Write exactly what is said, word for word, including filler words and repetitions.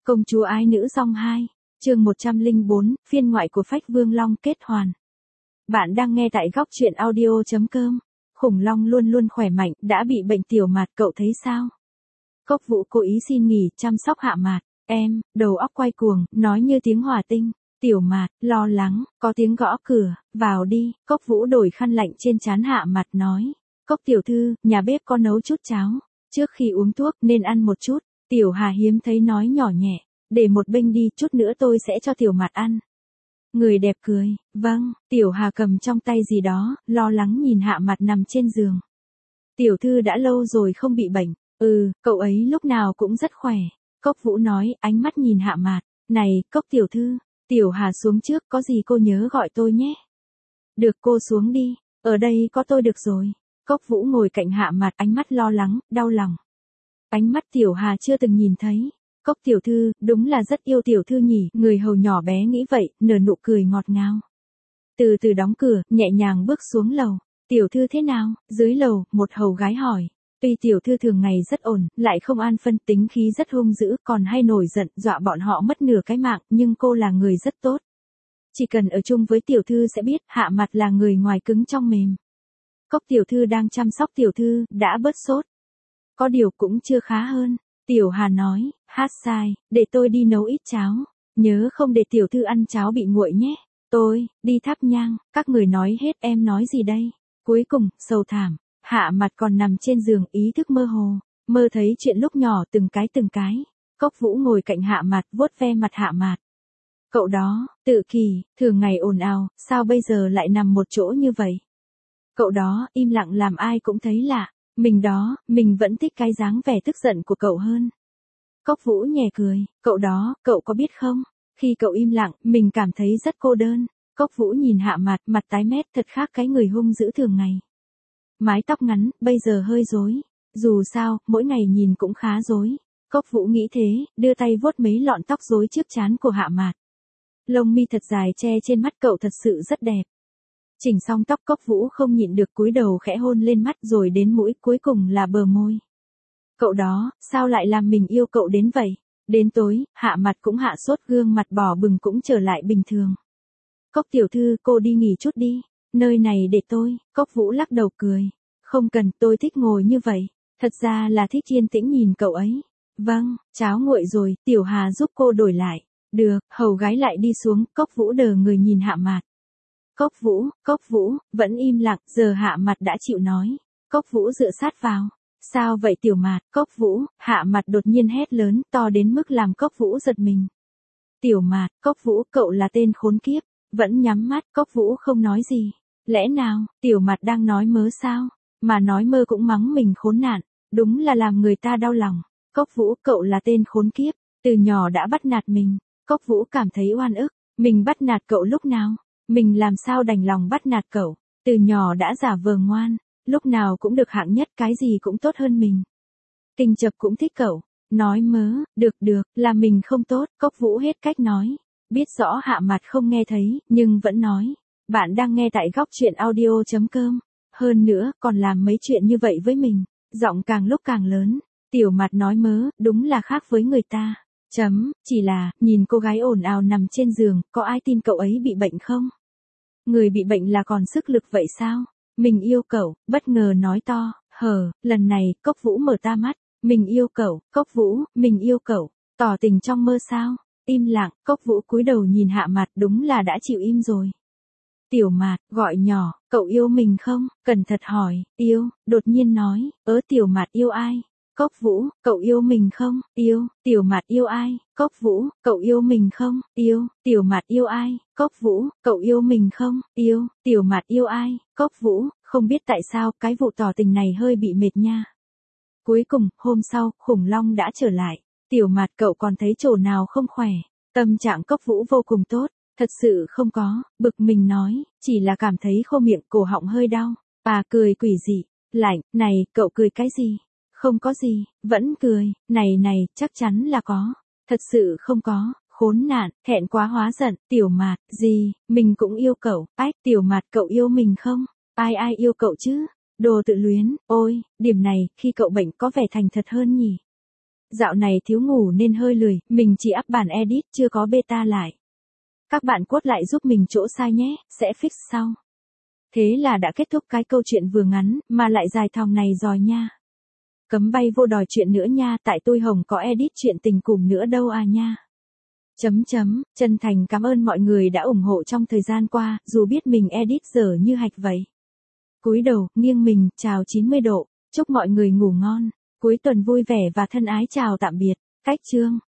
Công chúa ái nữ song hai, chương một trăm lẻ bốn, phiên ngoại của Phách Vương Long kết hoàn. Bạn đang nghe tại góc truyện audio chấm com. Khủng long luôn luôn khỏe mạnh, đã bị bệnh tiểu mạt cậu thấy sao? Cốc Vũ cố ý xin nghỉ chăm sóc Hạ Mạt, em, đầu óc quay cuồng, nói như tiếng hỏa tinh. Tiểu Mạt, lo lắng, có tiếng gõ cửa, vào đi. Cốc Vũ đổi khăn lạnh trên trán Hạ Mạt nói. Cốc tiểu thư, nhà bếp có nấu chút cháo. Trước khi uống thuốc nên ăn một chút. Tiểu Hà hiếm thấy nói nhỏ nhẹ. Để một bênh đi, chút nữa tôi sẽ cho Tiểu Mạt ăn. Người đẹp cười, vâng. Tiểu Hà cầm trong tay gì đó, lo lắng nhìn Hạ Mạt nằm trên giường. Tiểu thư đã lâu rồi không bị bệnh. Ừ, cậu ấy lúc nào cũng rất khỏe. Cốc Vũ nói, ánh mắt nhìn Hạ Mạt. Này, Cốc tiểu thư. Tiểu Hà xuống trước, có gì cô nhớ gọi tôi nhé. Được, cô xuống đi. Ở đây có tôi được rồi. Cốc Vũ ngồi cạnh Hạ Mạt, ánh mắt lo lắng, đau lòng. Ánh mắt Tiểu Hà chưa từng nhìn thấy. Cốc tiểu thư, đúng là rất yêu tiểu thư nhỉ. Người hầu nhỏ bé nghĩ vậy, nở nụ cười ngọt ngào. Từ từ đóng cửa, nhẹ nhàng bước xuống lầu. Tiểu thư thế nào? Dưới lầu, một hầu gái hỏi. Tuy tiểu thư thường ngày rất ổn, lại không an phân, tính khí rất hung dữ, còn hay nổi giận, dọa bọn họ mất nửa cái mạng, nhưng cô là người rất tốt. Chỉ cần ở chung với tiểu thư sẽ biết, Hạ Mạt là người ngoài cứng trong mềm. Cốc tiểu thư đang chăm sóc tiểu thư, đã bớt sốt. Có điều cũng chưa khá hơn. Tiểu Hà nói, hát sai, để tôi đi nấu ít cháo. Nhớ không để tiểu thư ăn cháo bị nguội nhé. Tôi, đi thắp nhang, các người nói hết, em nói gì đây? Cuối cùng, sầu thảm. Hạ Mạt còn nằm trên giường, ý thức mơ hồ, mơ thấy chuyện lúc nhỏ từng cái từng cái. Cốc Vũ ngồi cạnh Hạ Mạt, vuốt ve mặt Hạ Mạt. Cậu đó, tự kỷ, thường ngày ồn ào, sao bây giờ lại nằm một chỗ như vậy? Cậu đó, im lặng làm ai cũng thấy lạ. Mình đó, mình vẫn thích cái dáng vẻ tức giận của cậu hơn. Cốc Vũ nhẹ cười, cậu đó, cậu có biết không? Khi cậu im lặng, mình cảm thấy rất cô đơn. Cốc Vũ nhìn Hạ Mạt, mặt tái mét thật khác cái người hung dữ thường ngày. Mái tóc ngắn, bây giờ hơi rối. Dù sao, mỗi ngày nhìn cũng khá rối. Cốc Vũ nghĩ thế, đưa tay vuốt mấy lọn tóc rối trước trán của Hạ Mạt. Lông mi thật dài che trên mắt cậu thật sự rất đẹp. Chỉnh xong tóc, Cốc Vũ không nhịn được cúi đầu khẽ hôn lên mắt rồi đến mũi, cuối cùng là bờ môi. Cậu đó, sao lại làm mình yêu cậu đến vậy? Đến tối, Hạ Mạt cũng hạ sốt, gương mặt đỏ bừng cũng trở lại bình thường. Cốc tiểu thư, cô đi nghỉ chút đi. Nơi này để tôi. Cốc Vũ lắc đầu cười. Không cần, tôi thích ngồi như vậy. Thật ra là thích yên tĩnh nhìn cậu ấy. Vâng, cháo nguội rồi, Tiểu Hà giúp cô đổi lại. Được, hầu gái lại đi xuống, Cốc Vũ đờ người nhìn Hạ Mạt. Cốc Vũ, Cốc Vũ, vẫn im lặng, giờ Hạ Mạt đã chịu nói. Cốc Vũ dựa sát vào. Sao vậy Tiểu Mạt? Cốc Vũ, Hạ Mạt đột nhiên hét lớn, to đến mức làm Cốc Vũ giật mình. Tiểu Mạt, Cốc Vũ, cậu là tên khốn kiếp. Vẫn nhắm mắt, Cốc Vũ không nói gì. Lẽ nào, Tiểu Mạt đang nói mớ sao? Mà nói mơ cũng mắng mình khốn nạn. Đúng là làm người ta đau lòng. Cốc Vũ, cậu là tên khốn kiếp. Từ nhỏ đã bắt nạt mình. Cốc Vũ cảm thấy oan ức. Mình bắt nạt cậu lúc nào? Mình làm sao đành lòng bắt nạt cậu? Từ nhỏ đã giả vờ ngoan. Lúc nào cũng được hạng nhất, cái gì cũng tốt hơn mình. Kinh Chập cũng thích cậu. Nói mớ, được được, là mình không tốt. Cốc Vũ hết cách nói. Biết rõ Hạ Mạt không nghe thấy, nhưng vẫn nói. Bạn đang nghe tại góc truyện audio chấm com. Hơn nữa, còn làm mấy chuyện như vậy với mình. Giọng càng lúc càng lớn. Tiểu Mạt nói mớ, đúng là khác với người ta. Chấm, chỉ là, nhìn cô gái ồn ào nằm trên giường, có ai tin cậu ấy bị bệnh không? Người bị bệnh là còn sức lực vậy sao? Mình yêu cậu, bất ngờ nói to, hờ, lần này, Cốc Vũ mở ta mắt. Mình yêu cậu, Cốc Vũ, mình yêu cậu. Tỏ tình trong mơ sao? Im lặng, Cốc Vũ cúi đầu nhìn Hạ Mạt, đúng là đã chịu im rồi. Tiểu Mạt, gọi nhỏ, cậu yêu mình không? Cẩn thận hỏi, yêu, đột nhiên nói, ớ Tiểu Mạt yêu ai? Cốc Vũ, cậu yêu mình không? Yêu, Tiểu Mạt yêu ai? Cốc Vũ, cậu yêu mình không? Yêu, Tiểu Mạt yêu ai? Cốc Vũ, cậu yêu mình không? Yêu, Tiểu Mạt yêu ai? Cốc Vũ, không biết tại sao, cái vụ tỏ tình này hơi bị mệt nha. Cuối cùng, hôm sau, khủng long đã trở lại. Tiểu Mạt, cậu còn thấy chỗ nào không khỏe? Tâm trạng Cốc Vũ vô cùng tốt. Thật sự không có, bực mình nói, chỉ là cảm thấy khô miệng, cổ họng hơi đau. Bà cười quỷ dị, lạnh, này, cậu cười cái gì? Không có gì, vẫn cười, này này, chắc chắn là có. Thật sự không có, khốn nạn, thẹn quá hóa giận, Tiểu Mạt, gì, mình cũng yêu cậu, ách, Tiểu Mạt cậu yêu mình không? Ai ai yêu cậu chứ? Đồ tự luyến, ôi, điểm này, khi cậu bệnh có vẻ thành thật hơn nhỉ? Dạo này thiếu ngủ nên hơi lười, mình chỉ up bản edit chưa có beta lại. Các bạn quote lại giúp mình chỗ sai nhé, sẽ fix sau. Thế là đã kết thúc cái câu chuyện vừa ngắn, mà lại dài thòng này rồi nha. Cấm bay vô đòi chuyện nữa nha, tại tôi Hồng có edit chuyện tình cùng nữa đâu à nha. Chấm chấm, chân thành cảm ơn mọi người đã ủng hộ trong thời gian qua, dù biết mình edit dở như hạch vậy. Cúi đầu, nghiêng mình, chào chín mươi độ, chúc mọi người ngủ ngon, cuối tuần vui vẻ và thân ái chào tạm biệt, cách chương.